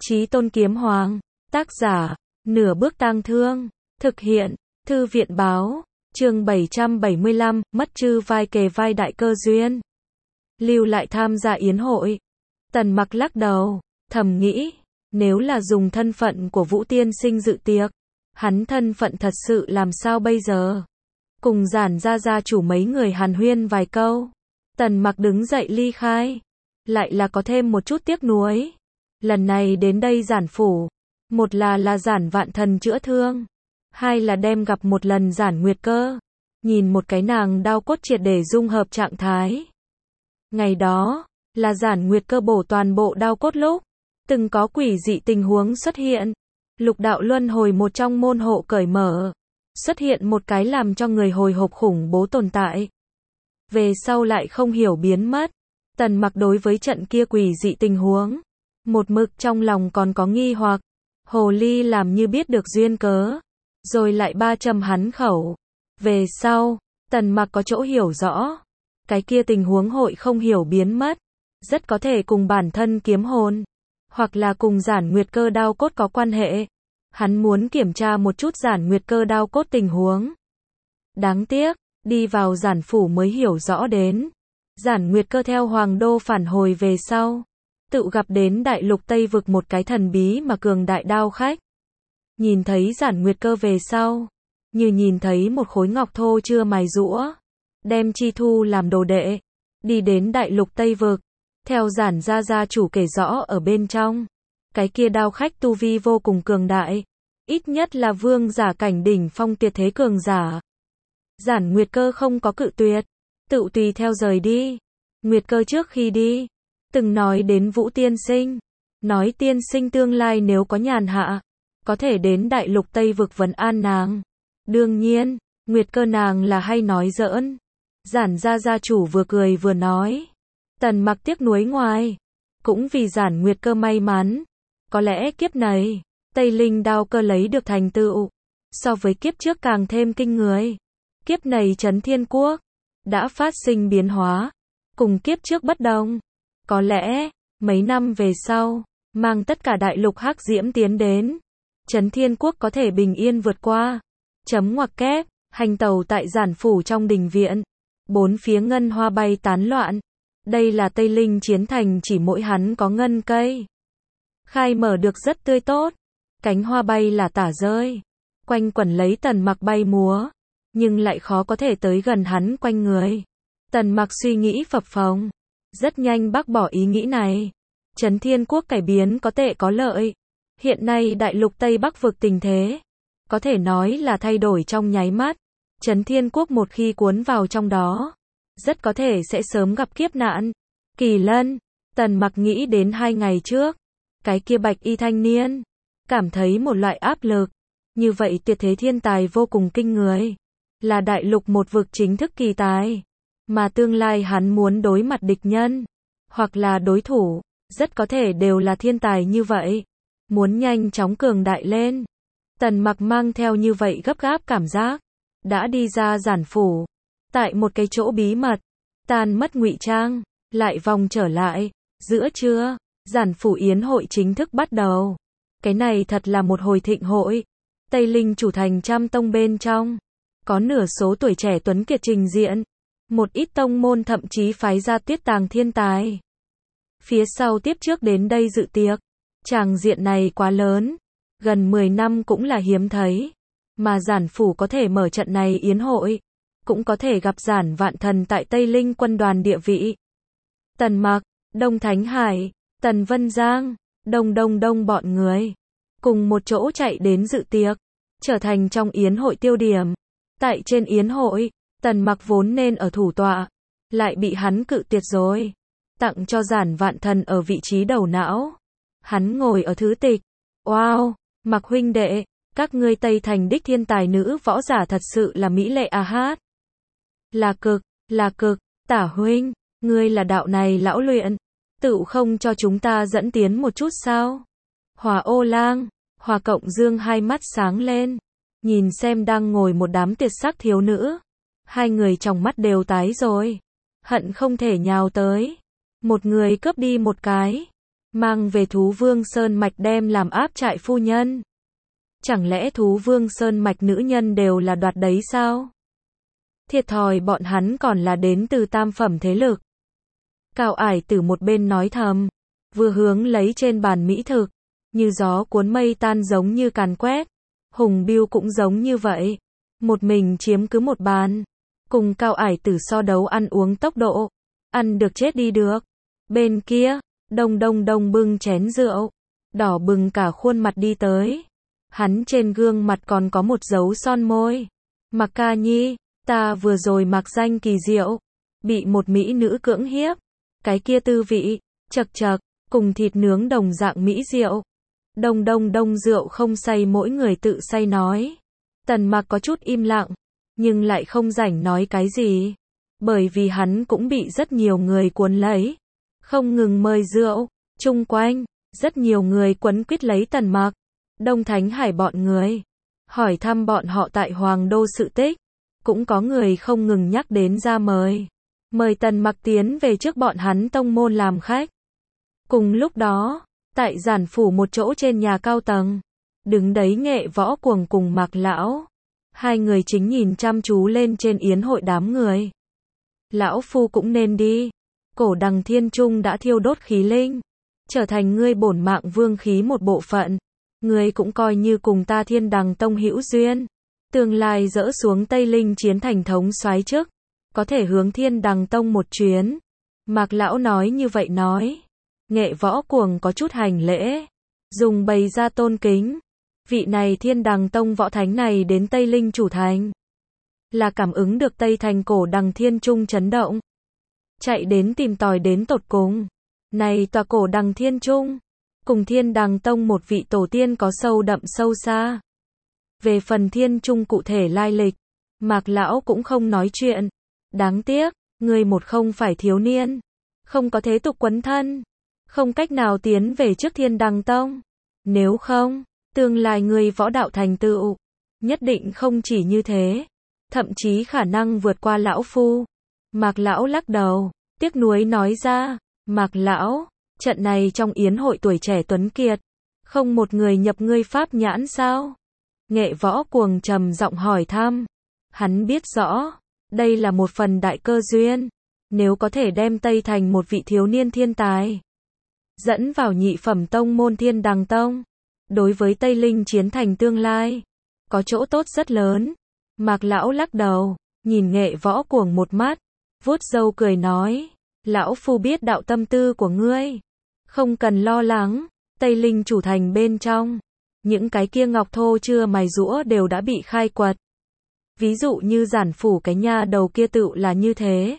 Chí Tôn Kiếm Hoàng. Tác giả, Nửa Bước Tang Thương. Thực hiện, Thư viện báo. Chương 775, mất chư vai kề vai đại cơ duyên. Lưu lại tham gia yến hội. Tần Mặc lắc đầu, thầm nghĩ, nếu là dùng thân phận của Vũ Tiên Sinh dự tiệc, hắn thân phận thật sự làm sao bây giờ? Cùng Giản gia chủ mấy người hàn huyên vài câu, Tần Mặc đứng dậy ly khai. Lại là có thêm một chút tiếc nuối. Lần này đến đây Giản phủ, một là Giản Vạn Thần chữa thương, hai là đem gặp một lần Giản Nguyệt Cơ, nhìn một cái nàng đao cốt triệt để dung hợp trạng thái. Ngày đó, là Giản Nguyệt Cơ bổ toàn bộ đao cốt lúc, từng có quỷ dị tình huống xuất hiện. Lục đạo luân hồi một trong môn hộ cởi mở, xuất hiện một cái làm cho người hồi hộp khủng bố tồn tại. Về sau lại không hiểu biến mất. Tần Mặc đối với trận kia quỷ dị tình huống, một mực trong lòng còn có nghi hoặc. Hồ ly làm như biết được duyên cớ, rồi lại ba châm hắn khẩu. Về sau, Tần Mặc có chỗ hiểu rõ. Cái kia tình huống hội không hiểu biến mất, rất có thể cùng bản thân kiếm hồn, hoặc là cùng Giản Nguyệt Cơ đao cốt có quan hệ. Hắn muốn kiểm tra một chút Giản Nguyệt Cơ đao cốt tình huống. Đáng tiếc, đi vào Giản phủ mới hiểu rõ đến. Giản Nguyệt Cơ theo Hoàng Đô phản hồi về sau, tự gặp đến đại lục Tây Vực một cái thần bí mà cường đại đao khách. Nhìn thấy Giản Nguyệt Cơ về sau, như nhìn thấy một khối ngọc thô chưa mài rũa, đem chi thu làm đồ đệ, đi đến đại lục Tây Vực. Theo Giản gia chủ kể rõ ở bên trong, cái kia đao khách tu vi vô cùng cường đại, ít nhất là vương giả cảnh đỉnh phong tuyệt thế cường giả. Giản Nguyệt Cơ không có cự tuyệt, tự tùy theo rời đi. Nguyệt Cơ trước khi đi, từng nói đến Vũ Tiên Sinh, nói tiên sinh tương lai nếu có nhàn hạ, có thể đến đại lục Tây Vực vấn an nàng. Đương nhiên, Nguyệt Cơ nàng là hay nói giỡn. Giản gia chủ vừa cười vừa nói. Tần Mặc tiếc nuối ngoài, cũng vì Giản Nguyệt Cơ may mắn. Có lẽ kiếp này, Tây Linh đao cơ lấy được thành tựu, so với kiếp trước càng thêm kinh người. Kiếp này Chấn Thiên Quốc đã phát sinh biến hóa, cùng kiếp trước bất đồng. Có lẽ, mấy năm về sau, mang tất cả đại lục hắc diễm tiến đến, Chấn Thiên Quốc có thể bình yên vượt qua. Chấm ngoặc kép, hành tẩu tại Giản phủ trong đình viện, bốn phía ngân hoa bay tán loạn. Đây là Tây Linh chiến thành, chỉ mỗi hắn có ngân cây khai mở được rất tươi tốt, cánh hoa bay là tả rơi, quanh quẩn lấy Tần Mặc bay múa, nhưng lại khó có thể tới gần hắn quanh người. Tần Mặc suy nghĩ phập phồng, rất nhanh bác bỏ ý nghĩ này. Chấn Thiên Quốc cải biến có tệ có lợi. Hiện nay đại lục Tây Bắc vực tình thế, có thể nói là thay đổi trong nháy mắt. Chấn Thiên Quốc một khi cuốn vào trong đó, rất có thể sẽ sớm gặp kiếp nạn. Kỳ Lân, Tần Mặc nghĩ đến 2 ngày trước, cái kia bạch y thanh niên, cảm thấy một loại áp lực. Như vậy tuyệt thế thiên tài vô cùng kinh người, là đại lục một vực chính thức kỳ tài, mà tương lai hắn muốn đối mặt địch nhân, hoặc là đối thủ, rất có thể đều là thiên tài như vậy. Muốn nhanh chóng cường đại lên. Tần Mặc mang theo như vậy gấp gáp cảm giác, đã đi ra Giản phủ, tại một cái chỗ bí mật, tan mất ngụy trang, lại vòng trở lại. Giữa trưa, Giản phủ yến hội chính thức bắt đầu. Cái này thật là một hồi thịnh hội. Tây Linh chủ thành trăm tông bên trong, có nửa số tuổi trẻ tuấn kiệt trình diện, một ít tông môn thậm chí phái ra tiết tàng thiên tài. Phía sau tiếp trước đến đây dự tiệc, tràng diện này quá lớn, gần 10 năm cũng là hiếm thấy, mà Giản phủ có thể mở trận này yến hội, cũng có thể gặp Giản Vạn Thần tại Tây Linh quân đoàn địa vị. Tần Mặc, Đông Thánh Hải, Tần Vân Giang, đông bọn người, cùng một chỗ chạy đến dự tiệc, trở thành trong yến hội tiêu điểm. Tại trên yến hội, Tần Mặc vốn nên ở thủ tọa, lại bị hắn cự tuyệt rồi, tặng cho Giản Vạn Thần ở vị trí đầu não. Hắn ngồi ở thứ tịch. Wow, Mặc huynh đệ, các ngươi Tây Thành đích thiên tài nữ võ giả thật sự là mỹ lệ à hát. Là cực, Tả huynh, ngươi là đạo này lão luyện, tự không cho chúng ta dẫn tiến một chút sao? Hòa Ô Lang, Hòa Cộng Dương hai mắt sáng lên, nhìn xem đang ngồi một đám tuyệt sắc thiếu nữ. Hai người trong mắt đều tái rồi, hận không thể nhào tới, một người cướp đi một cái. mang về Thú Vương Sơn Mạch đem làm áp trại phu nhân. Chẳng lẽ Thú Vương Sơn Mạch nữ nhân đều là đoạt đấy sao? Thiệt thòi bọn hắn còn là đến từ tam phẩm thế lực. Cao Ải Tử một bên nói thầm, vừa hướng lấy trên bàn mỹ thực, như gió cuốn mây tan giống như càn quét. Hùng Biêu cũng giống như vậy, một mình chiếm cứ một bàn, cùng Cao Ải Tử so đấu ăn uống tốc độ, ăn được chết đi được. Bên kia, Đông Đông Đông bưng chén rượu, đỏ bừng cả khuôn mặt đi tới. Hắn trên gương mặt còn có một dấu son môi. Mạc Ca Nhi, ta vừa rồi mặc danh kỳ diệu, bị một mỹ nữ cưỡng hiếp. Cái kia tư vị, chậc chậc, cùng thịt nướng đồng dạng mỹ diệu. Đông Đông Đông rượu không say mỗi người tự say nói. Tần Mạc có chút im lặng, nhưng lại không rảnh nói cái gì. Bởi vì hắn cũng bị rất nhiều người cuốn lấy. Không ngừng mời rượu, chung quanh, rất nhiều người quấn quýt lấy Tần Mạc. Đông Thánh Hải bọn người, hỏi thăm bọn họ tại Hoàng Đô sự tích. Cũng có người không ngừng nhắc đến ra mời. Mời Tần Mạc tiến về trước bọn hắn tông môn làm khách. Cùng lúc đó, tại giản phủ một chỗ trên nhà cao tầng, đứng đấy Nghệ Võ Cuồng cùng Mạc Lão. Hai người chính nhìn chăm chú lên trên yến hội đám người. Lão phu cũng nên đi. Cổ Đằng Thiên Trung đã thiêu đốt khí linh, trở thành ngươi bổn mạng vương khí một bộ phận. Ngươi cũng coi như cùng ta Thiên Đằng Tông hữu duyên. Tương lai dỡ xuống Tây Linh chiến thành thống soái chức, có thể hướng Thiên Đằng Tông một chuyến. Mạc Lão nói như vậy nói. Nghệ Võ Cuồng có chút hành lễ, dùng bày ra tôn kính. Vị này Thiên Đằng Tông võ thánh này đến Tây Linh chủ thành, là cảm ứng được Tây Thành Cổ Đằng Thiên Trung chấn động, chạy đến tìm tòi đến tột cùng. Này tòa Cổ Đằng Thiên Trung, cùng Thiên Đằng Tông một vị tổ tiên có sâu đậm sâu xa. Về phần Thiên Trung cụ thể lai lịch, Mạc Lão cũng không nói chuyện. Đáng tiếc, ngươi một không phải thiếu niên, không có thế tục quấn thân, không cách nào tiến về trước Thiên Đằng Tông. Nếu không, tương lai ngươi võ đạo thành tựu, nhất định không chỉ như thế, thậm chí khả năng vượt qua lão phu. Mạc Lão lắc đầu, tiếc nuối nói ra, Mạc Lão, trận này trong yến hội tuổi trẻ tuấn kiệt, không một người nhập ngươi pháp nhãn sao? Nghệ Võ Cuồng trầm giọng hỏi thăm. Hắn biết rõ, đây là một phần đại cơ duyên, nếu có thể đem Tây Thành một vị thiếu niên thiên tài dẫn vào nhị phẩm tông môn Thiên Đằng Tông, đối với Tây Linh chiến thành tương lai, có chỗ tốt rất lớn. Mạc Lão lắc đầu, nhìn Nghệ Võ Cuồng một mắt, vuốt râu cười nói, lão phu biết đạo tâm tư của ngươi, không cần lo lắng, Tây Linh chủ thành bên trong, những cái kia ngọc thô chưa mài giũa đều đã bị khai quật. Ví dụ như giản phủ cái nha đầu kia tựu là như thế.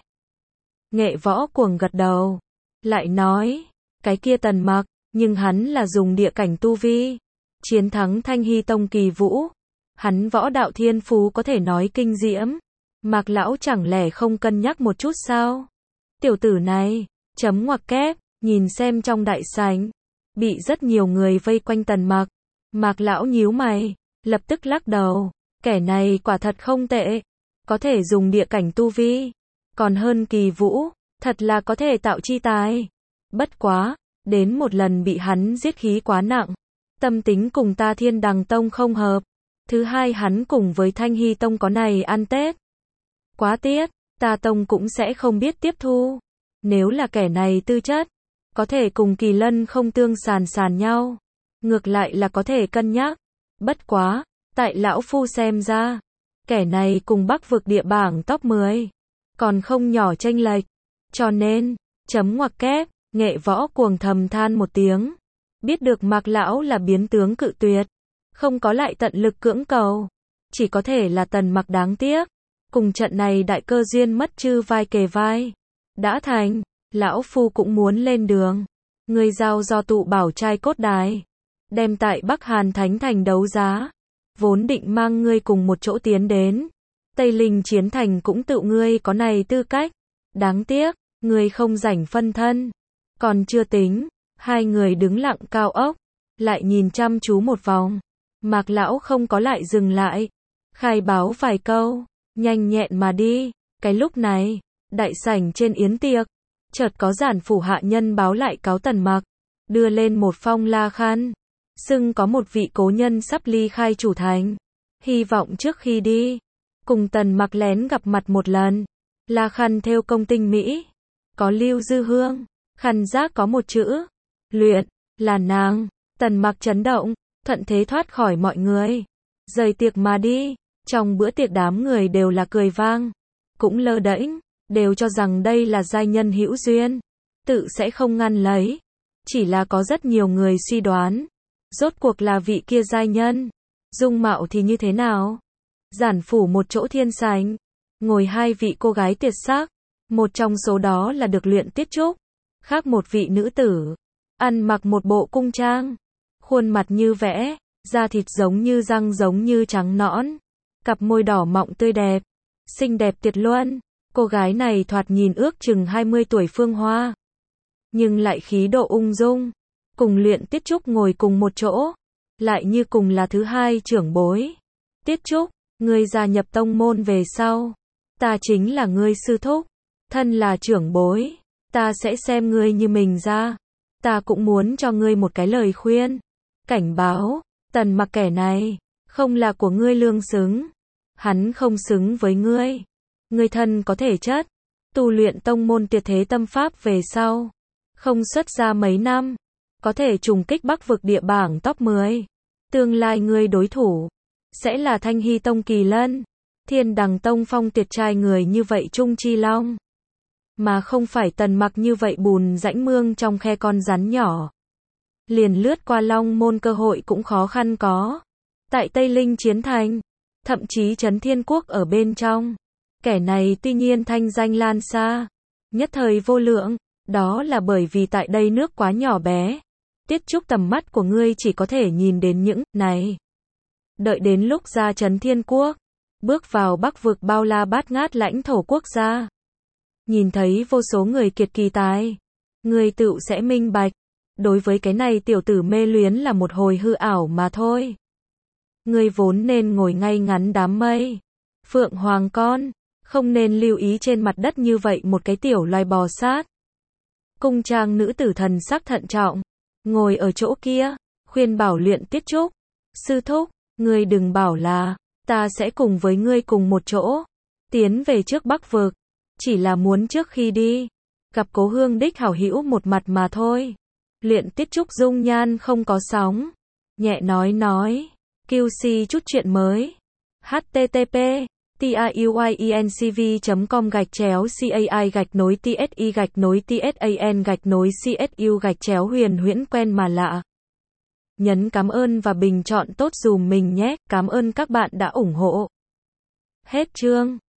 Nghệ Võ Cuồng gật đầu, lại nói, cái kia Tần Mạc, nhưng hắn là dùng địa cảnh tu vi, chiến thắng Thanh Hy Tông Kỳ Vũ. Hắn võ đạo thiên phú có thể nói kinh diễm. Mạc Lão chẳng lẽ không cân nhắc một chút sao? Tiểu tử này, chấm ngoặc kép, nhìn xem trong đại sảnh, bị rất nhiều người vây quanh Tần Mạc. Mạc Lão nhíu mày, lập tức lắc đầu, kẻ này quả thật không tệ, có thể dùng địa cảnh tu vi, còn hơn Kỳ Vũ, thật là có thể tạo chi tài. Bất quá, đến một lần bị hắn giết khí quá nặng, tâm tính cùng ta Thiên Đằng Tông không hợp. Thứ hai hắn cùng với Thanh Hy Tông có này ăn Tết. Quá tiếc, ta Tông cũng sẽ không biết tiếp thu. Nếu là kẻ này tư chất, có thể cùng Kỳ Lân không tương sàn sàn nhau. Ngược lại là có thể cân nhắc. Bất quá, tại lão phu xem ra, kẻ này cùng Bắc vực địa bảng top 10, còn không nhỏ chênh lệch. Cho nên, chấm ngoặc kép, Nghệ Võ Cuồng thầm than một tiếng. Biết được Mạc Lão là biến tướng cự tuyệt, không có lại tận lực cưỡng cầu, chỉ có thể là Tần Mạc đáng tiếc. Cùng trận này đại cơ duyên mất chư vai kề vai. Đã thành, lão phu cũng muốn lên đường. Người giao do tụ bảo trai cốt đài, đem tại Bắc Hàn Thánh Thành đấu giá. Vốn định mang ngươi cùng một chỗ tiến đến Tây Linh chiến thành cũng tự ngươi có này tư cách. Đáng tiếc, ngươi không rảnh phân thân. Còn chưa tính, hai người đứng lặng cao ốc, lại nhìn chăm chú một vòng. Mạc Lão không có lại dừng lại, khai báo vài câu, nhanh nhẹn mà đi. Cái lúc này, đại sảnh trên yến tiệc, chợt có giản phủ hạ nhân báo lại cáo Tần Mạc. đưa lên một phong la khăn. Xưng có một vị cố nhân sắp ly khai chủ thành. Hy vọng trước khi đi, cùng Tần Mặc lén gặp mặt một lần. La khăn thêu công tinh mỹ. Có lưu dư hương. Khăn giác có một chữ. Luyện. Là nàng. Tần Mặc chấn động. Thuận thế thoát khỏi mọi người. Rời tiệc mà đi. Trong bữa tiệc đám người đều là cười vang. Cũng lơ đễnh. Đều cho rằng đây là giai nhân hữu duyên. Tự sẽ không ngăn lấy. Chỉ là có rất nhiều người suy đoán. Rốt cuộc là vị kia giai nhân. Dung mạo thì như thế nào? Giản phủ một chỗ thiên sảnh. Ngồi hai vị cô gái tuyệt sắc. Một trong số đó là được Luyện Tiết Trúc. Khác một vị nữ tử. Ăn mặc một bộ cung trang. Khuôn mặt như vẽ. Da thịt giống như răng giống như trắng nõn. Cặp môi đỏ mọng tươi đẹp. Xinh đẹp tuyệt luân. Cô gái này thoạt nhìn ước chừng 20 tuổi phương hoa. Nhưng lại khí độ ung dung. Cùng Luyện Tiết Trúc ngồi cùng một chỗ. Lại như cùng là thứ hai trưởng bối. Tiết Trúc, ngươi gia nhập tông môn về sau. Ta chính là ngươi sư thúc. Thân là trưởng bối. Ta sẽ xem ngươi như mình ra. Ta cũng muốn cho ngươi một cái lời khuyên. Cảnh báo, Tần Mặc kẻ này. Không là của ngươi lương xứng. Hắn không xứng với ngươi. Ngươi thân có thể chất. Tu luyện tông môn tuyệt thế tâm pháp về sau. Không xuất ra mấy năm. Có thể trùng kích Bắc vực địa bảng top 10. Tương lai ngươi đối thủ. Sẽ là Thanh Hy Tông Kỳ Lân. Thiên Đằng Tông phong tuyệt trai người như vậy Trung Chi Long. Mà không phải Tần Mặc như vậy bùn rãnh mương trong khe con rắn nhỏ. Liền lướt qua Long môn cơ hội cũng khó khăn có. Tại Tây Linh Chiến Thành. Thậm chí Trấn Thiên Quốc ở bên trong. Kẻ này tuy nhiên thanh danh lan xa. Nhất thời vô lượng. Đó là bởi vì tại đây nước quá nhỏ bé. Tiết Trúc tầm mắt của ngươi chỉ có thể nhìn đến những này. Đợi đến lúc ra Trấn Thiên Quốc. Bước vào Bắc vực bao la bát ngát lãnh thổ quốc gia. Nhìn thấy vô số người kiệt kỳ tài. Ngươi tự sẽ minh bạch. Đối với cái này tiểu tử mê luyến là một hồi hư ảo mà thôi. Ngươi vốn nên ngồi ngay ngắn đám mây. Phượng Hoàng con. Không nên lưu ý trên mặt đất như vậy một cái tiểu loài bò sát. Cung trang nữ tử thần sắc thận trọng. Ngồi ở chỗ kia. Khuyên bảo Luyện Tiết Trúc. Sư thúc, ngươi đừng bảo là. Ta sẽ cùng với ngươi cùng một chỗ. Tiến về trước Bắc vực. Chỉ là muốn trước khi đi. Gặp Cố Hương đích hảo hữu một mặt mà thôi. Luyện Tiết Trúc dung nhan không có sóng. Nhẹ nói. QC chút chuyện mới. http taiuinCV.com/csi-tsan-tsu-huyền huyễn quen mà lạ. Nhấn cảm ơn và bình chọn tốt dùm mình nhé. Cảm ơn các bạn đã ủng hộ. Hết chương.